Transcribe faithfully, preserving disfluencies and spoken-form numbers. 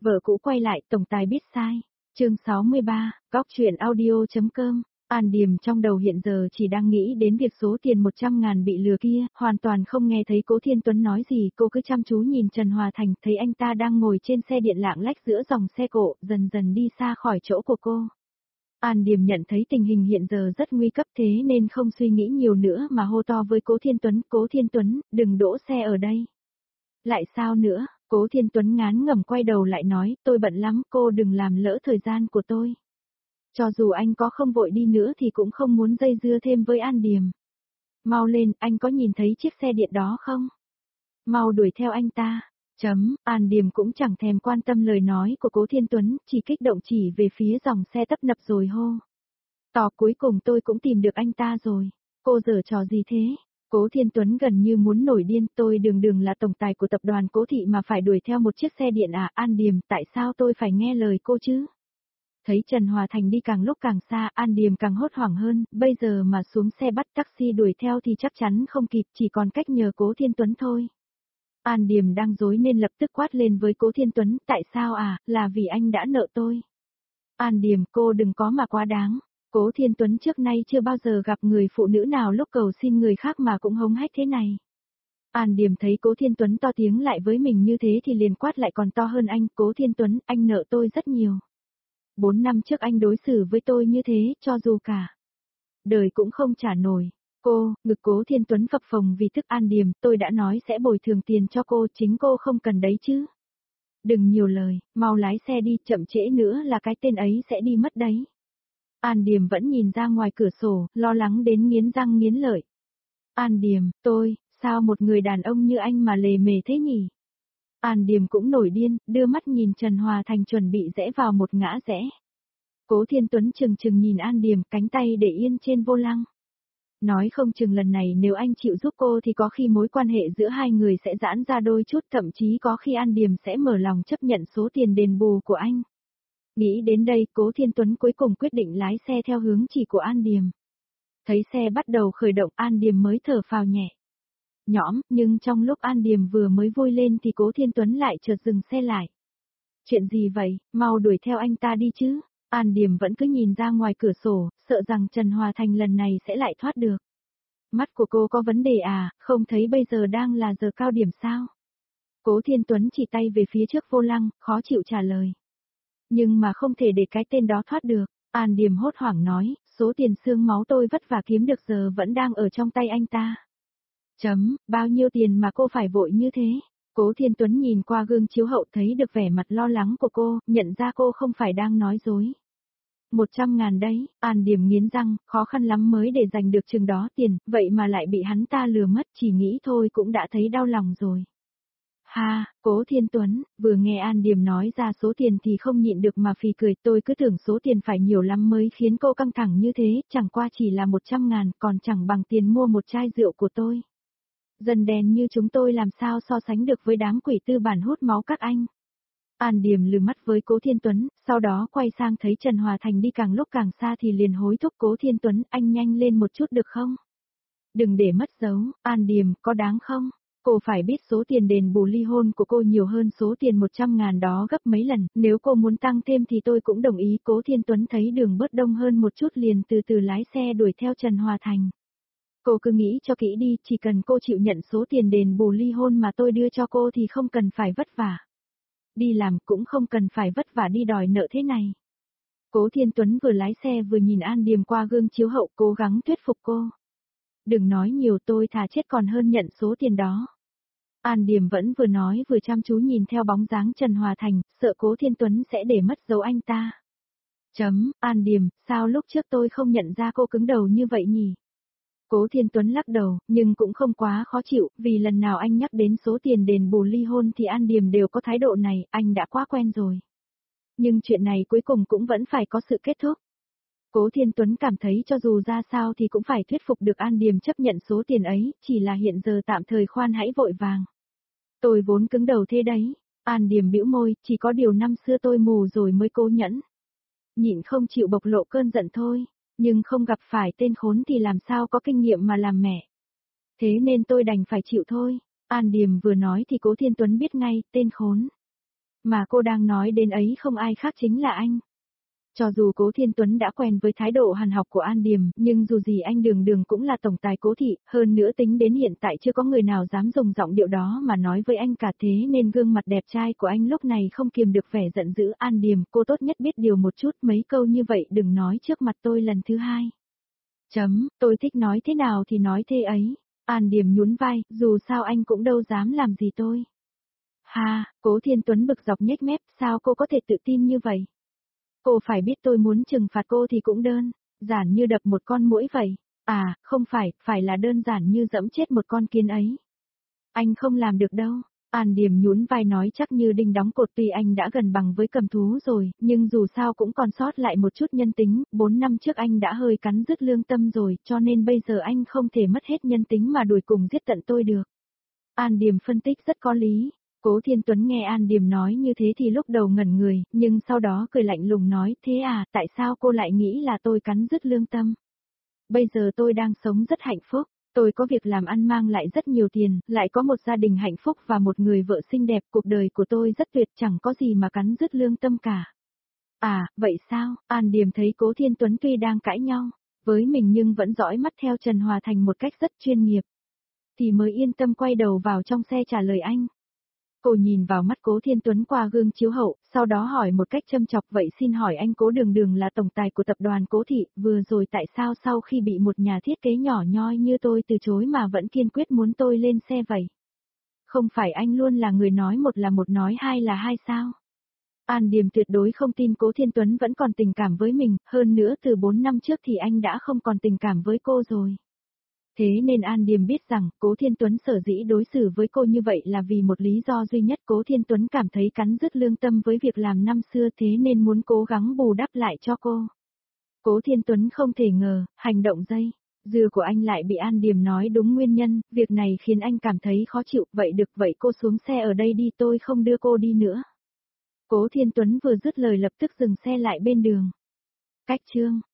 Vợ cũ quay lại, tổng tài biết sai. Chương sáu mươi ba, góc truyện audio.com. An Điềm trong đầu hiện giờ chỉ đang nghĩ đến việc số tiền một trăm ngàn bị lừa kia, hoàn toàn không nghe thấy Cố Thiên Tuấn nói gì, cô cứ chăm chú nhìn Trần Hòa Thành, thấy anh ta đang ngồi trên xe điện lạng lách giữa dòng xe cộ, dần dần đi xa khỏi chỗ của cô. An Điềm nhận thấy tình hình hiện giờ rất nguy cấp, thế nên không suy nghĩ nhiều nữa mà hô to với Cố Thiên Tuấn, Cố Thiên Tuấn, đừng đỗ xe ở đây. Lại sao nữa? Cố Thiên Tuấn ngán ngẩm quay đầu lại nói, tôi bận lắm, cô đừng làm lỡ thời gian của tôi. Cho dù anh có không vội đi nữa thì cũng không muốn dây dưa thêm với An Điềm. Mau lên, anh có nhìn thấy chiếc xe điện đó không? Mau đuổi theo anh ta. Chấm, An Điềm cũng chẳng thèm quan tâm lời nói của Cố Thiên Tuấn, chỉ kích động chỉ về phía dòng xe tấp nập rồi hô. Tỏ cuối cùng tôi cũng tìm được anh ta rồi. Cô giở trò gì thế? Cố Thiên Tuấn gần như muốn nổi điên, tôi đường đường là tổng tài của tập đoàn Cố Thị mà phải đuổi theo một chiếc xe điện à, An Điềm, tại sao tôi phải nghe lời cô chứ? Thấy Trần Hòa Thành đi càng lúc càng xa, An Điềm càng hốt hoảng hơn, bây giờ mà xuống xe bắt taxi đuổi theo thì chắc chắn không kịp, chỉ còn cách nhờ Cố Thiên Tuấn thôi. An Điềm đang dối nên lập tức quát lên với Cố Thiên Tuấn, tại sao à, là vì anh đã nợ tôi. An Điềm, cô đừng có mà quá đáng. Cố Thiên Tuấn trước nay chưa bao giờ gặp người phụ nữ nào lúc cầu xin người khác mà cũng hống hách thế này. An Điềm thấy Cố Thiên Tuấn to tiếng lại với mình như thế thì liền quát lại còn to hơn anh, Cố Thiên Tuấn, anh nợ tôi rất nhiều. Bốn năm trước anh đối xử với tôi như thế, cho dù cả đời cũng không trả nổi. Cô, ngực Cố Thiên Tuấn phập phồng vì tức. An Điềm, tôi đã nói sẽ bồi thường tiền cho cô, chính cô không cần đấy chứ. Đừng nhiều lời, mau lái xe đi, chậm trễ nữa là cái tên ấy sẽ đi mất đấy. An Điềm vẫn nhìn ra ngoài cửa sổ, lo lắng đến nghiến răng nghiến lợi. An Điềm, tôi, sao một người đàn ông như anh mà lề mề thế nhỉ? An Điềm cũng nổi điên, đưa mắt nhìn Trần Hòa Thành chuẩn bị rẽ vào một ngã rẽ. Cố Thiên Tuấn chừng chừng nhìn An Điềm, cánh tay để yên trên vô lăng. Nói không chừng lần này nếu anh chịu giúp cô thì có khi mối quan hệ giữa hai người sẽ giãn ra đôi chút, thậm chí có khi An Điềm sẽ mở lòng chấp nhận số tiền đền bù của anh. Nghĩ đến đây, Cố Thiên Tuấn cuối cùng quyết định lái xe theo hướng chỉ của An Điềm. Thấy xe bắt đầu khởi động, An Điềm mới thở phào nhẹ nhõm, nhưng trong lúc An Điềm vừa mới vui lên thì Cố Thiên Tuấn lại chợt dừng xe lại. Chuyện gì vậy, mau đuổi theo anh ta đi chứ. An Điềm vẫn cứ nhìn ra ngoài cửa sổ, sợ rằng Trần Hòa Thành lần này sẽ lại thoát được. Mắt của cô có vấn đề à, không thấy bây giờ đang là giờ cao điểm sao? Cố Thiên Tuấn chỉ tay về phía trước vô lăng, khó chịu trả lời. Nhưng mà không thể để cái tên đó thoát được. An Điềm hốt hoảng nói, số tiền xương máu tôi vất vả kiếm được giờ vẫn đang ở trong tay anh ta. Chấm, bao nhiêu tiền mà cô phải vội như thế? Cố Thiên Tuấn nhìn qua gương chiếu hậu thấy được vẻ mặt lo lắng của cô, nhận ra cô không phải đang nói dối. Một trăm ngàn đấy, An Điềm nghiến răng, khó khăn lắm mới để giành được chừng đó tiền, vậy mà lại bị hắn ta lừa mất, chỉ nghĩ thôi cũng đã thấy đau lòng rồi. Ha, Cố Thiên Tuấn, vừa nghe An Điềm nói ra số tiền thì không nhịn được mà phì cười, tôi cứ tưởng số tiền phải nhiều lắm mới khiến cô căng thẳng như thế, chẳng qua chỉ là một trăm ngàn, còn chẳng bằng tiền mua một chai rượu của tôi. Dân đen như chúng tôi làm sao so sánh được với đám quỷ tư bản hút máu các anh. An Điềm lừ mắt với Cố Thiên Tuấn, sau đó quay sang thấy Trần Hòa Thành đi càng lúc càng xa thì liền hối thúc Cố Thiên Tuấn, anh nhanh lên một chút được không? Đừng để mất dấu, An Điềm, có đáng không? Cô phải biết số tiền đền bù ly hôn của cô nhiều hơn số tiền một trăm ngàn đó gấp mấy lần, nếu cô muốn tăng thêm thì tôi cũng đồng ý. Cố Thiên Tuấn thấy đường bớt đông hơn một chút liền từ từ lái xe đuổi theo Trần Hòa Thành. Cô cứ nghĩ cho kỹ đi, chỉ cần cô chịu nhận số tiền đền bù ly hôn mà tôi đưa cho cô thì không cần phải vất vả. Đi làm cũng không cần phải vất vả đi đòi nợ thế này. Cố Thiên Tuấn vừa lái xe vừa nhìn An Điềm qua gương chiếu hậu cố gắng thuyết phục cô. Đừng nói nhiều, tôi thà chết còn hơn nhận số tiền đó. An Điềm vẫn vừa nói vừa chăm chú nhìn theo bóng dáng Trần Hòa Thành, sợ Cố Thiên Tuấn sẽ để mất dấu anh ta. Chấm, An Điềm, sao lúc trước tôi không nhận ra cô cứng đầu như vậy nhỉ? Cố Thiên Tuấn lắc đầu, nhưng cũng không quá khó chịu, vì lần nào anh nhắc đến số tiền đền bù ly hôn thì An Điềm đều có thái độ này, anh đã quá quen rồi. Nhưng chuyện này cuối cùng cũng vẫn phải có sự kết thúc. Cố Thiên Tuấn cảm thấy cho dù ra sao thì cũng phải thuyết phục được An Điềm chấp nhận số tiền ấy, chỉ là hiện giờ tạm thời khoan hãy vội vàng. Tôi vốn cứng đầu thế đấy. An Điềm bĩu môi, chỉ có điều năm xưa tôi mù rồi mới cố nhẫn. Nhịn không chịu bộc lộ cơn giận thôi, nhưng không gặp phải tên khốn thì làm sao có kinh nghiệm mà làm mẹ. Thế nên tôi đành phải chịu thôi. An Điềm vừa nói thì Cố Thiên Tuấn biết ngay, tên khốn. Mà cô đang nói đến ấy không ai khác chính là anh. Cho dù Cố Thiên Tuấn đã quen với thái độ hằn học của An Điềm, nhưng dù gì anh Đường Đường cũng là tổng tài Cố thị, hơn nữa tính đến hiện tại chưa có người nào dám dùng giọng điệu đó mà nói với anh cả, thế nên gương mặt đẹp trai của anh lúc này không kiềm được vẻ giận dữ. An Điềm, cô tốt nhất biết điều một chút, mấy câu như vậy đừng nói trước mặt tôi lần thứ hai. Chấm, tôi thích nói thế nào thì nói thế ấy. An Điềm nhún vai, dù sao anh cũng đâu dám làm gì tôi. Ha, Cố Thiên Tuấn bực dọc nhếch mép, sao cô có thể tự tin như vậy? Cô phải biết tôi muốn trừng phạt cô thì cũng đơn giản như đập một con muỗi vậy. À, không phải, phải là đơn giản như dẫm chết một con kiến ấy. Anh không làm được đâu. An Điềm nhún vai nói chắc như đinh đóng cột, tuy anh đã gần bằng với cầm thú rồi, nhưng dù sao cũng còn sót lại một chút nhân tính, bốn năm trước anh đã hơi cắn rứt lương tâm rồi, cho nên bây giờ anh không thể mất hết nhân tính mà đuổi cùng giết tận tôi được. An Điềm phân tích rất có lý. Cố Thiên Tuấn nghe An Điềm nói như thế thì lúc đầu ngẩn người, nhưng sau đó cười lạnh lùng nói, thế à, tại sao cô lại nghĩ là tôi cắn rứt lương tâm? Bây giờ tôi đang sống rất hạnh phúc, tôi có việc làm ăn mang lại rất nhiều tiền, lại có một gia đình hạnh phúc và một người vợ xinh đẹp, cuộc đời của tôi rất tuyệt, chẳng có gì mà cắn rứt lương tâm cả. À, vậy sao? An Điềm thấy Cố Thiên Tuấn tuy đang cãi nhau với mình nhưng vẫn dõi mắt theo Trần Hòa Thành một cách rất chuyên nghiệp, thì mới yên tâm quay đầu vào trong xe trả lời anh. Cô nhìn vào mắt Cố Thiên Tuấn qua gương chiếu hậu, sau đó hỏi một cách châm chọc, vậy xin hỏi anh Cố Đường Đường là tổng tài của tập đoàn Cố thị, vừa rồi tại sao sau khi bị một nhà thiết kế nhỏ nhoi như tôi từ chối mà vẫn kiên quyết muốn tôi lên xe vậy? Không phải anh luôn là người nói một là một nói hai là hai sao? An Điềm tuyệt đối không tin Cố Thiên Tuấn vẫn còn tình cảm với mình, hơn nữa từ bốn năm trước thì anh đã không còn tình cảm với cô rồi. Thế nên An Điềm biết rằng, Cố Thiên Tuấn sở dĩ đối xử với cô như vậy là vì một lý do duy nhất, Cố Thiên Tuấn cảm thấy cắn rứt lương tâm với việc làm năm xưa, thế nên muốn cố gắng bù đắp lại cho cô. Cố Thiên Tuấn không thể ngờ, hành động dây dưa của anh lại bị An Điềm nói đúng nguyên nhân, việc này khiến anh cảm thấy khó chịu, vậy được vậy cô xuống xe ở đây đi, tôi không đưa cô đi nữa. Cố Thiên Tuấn vừa dứt lời lập tức dừng xe lại bên đường. Cách chương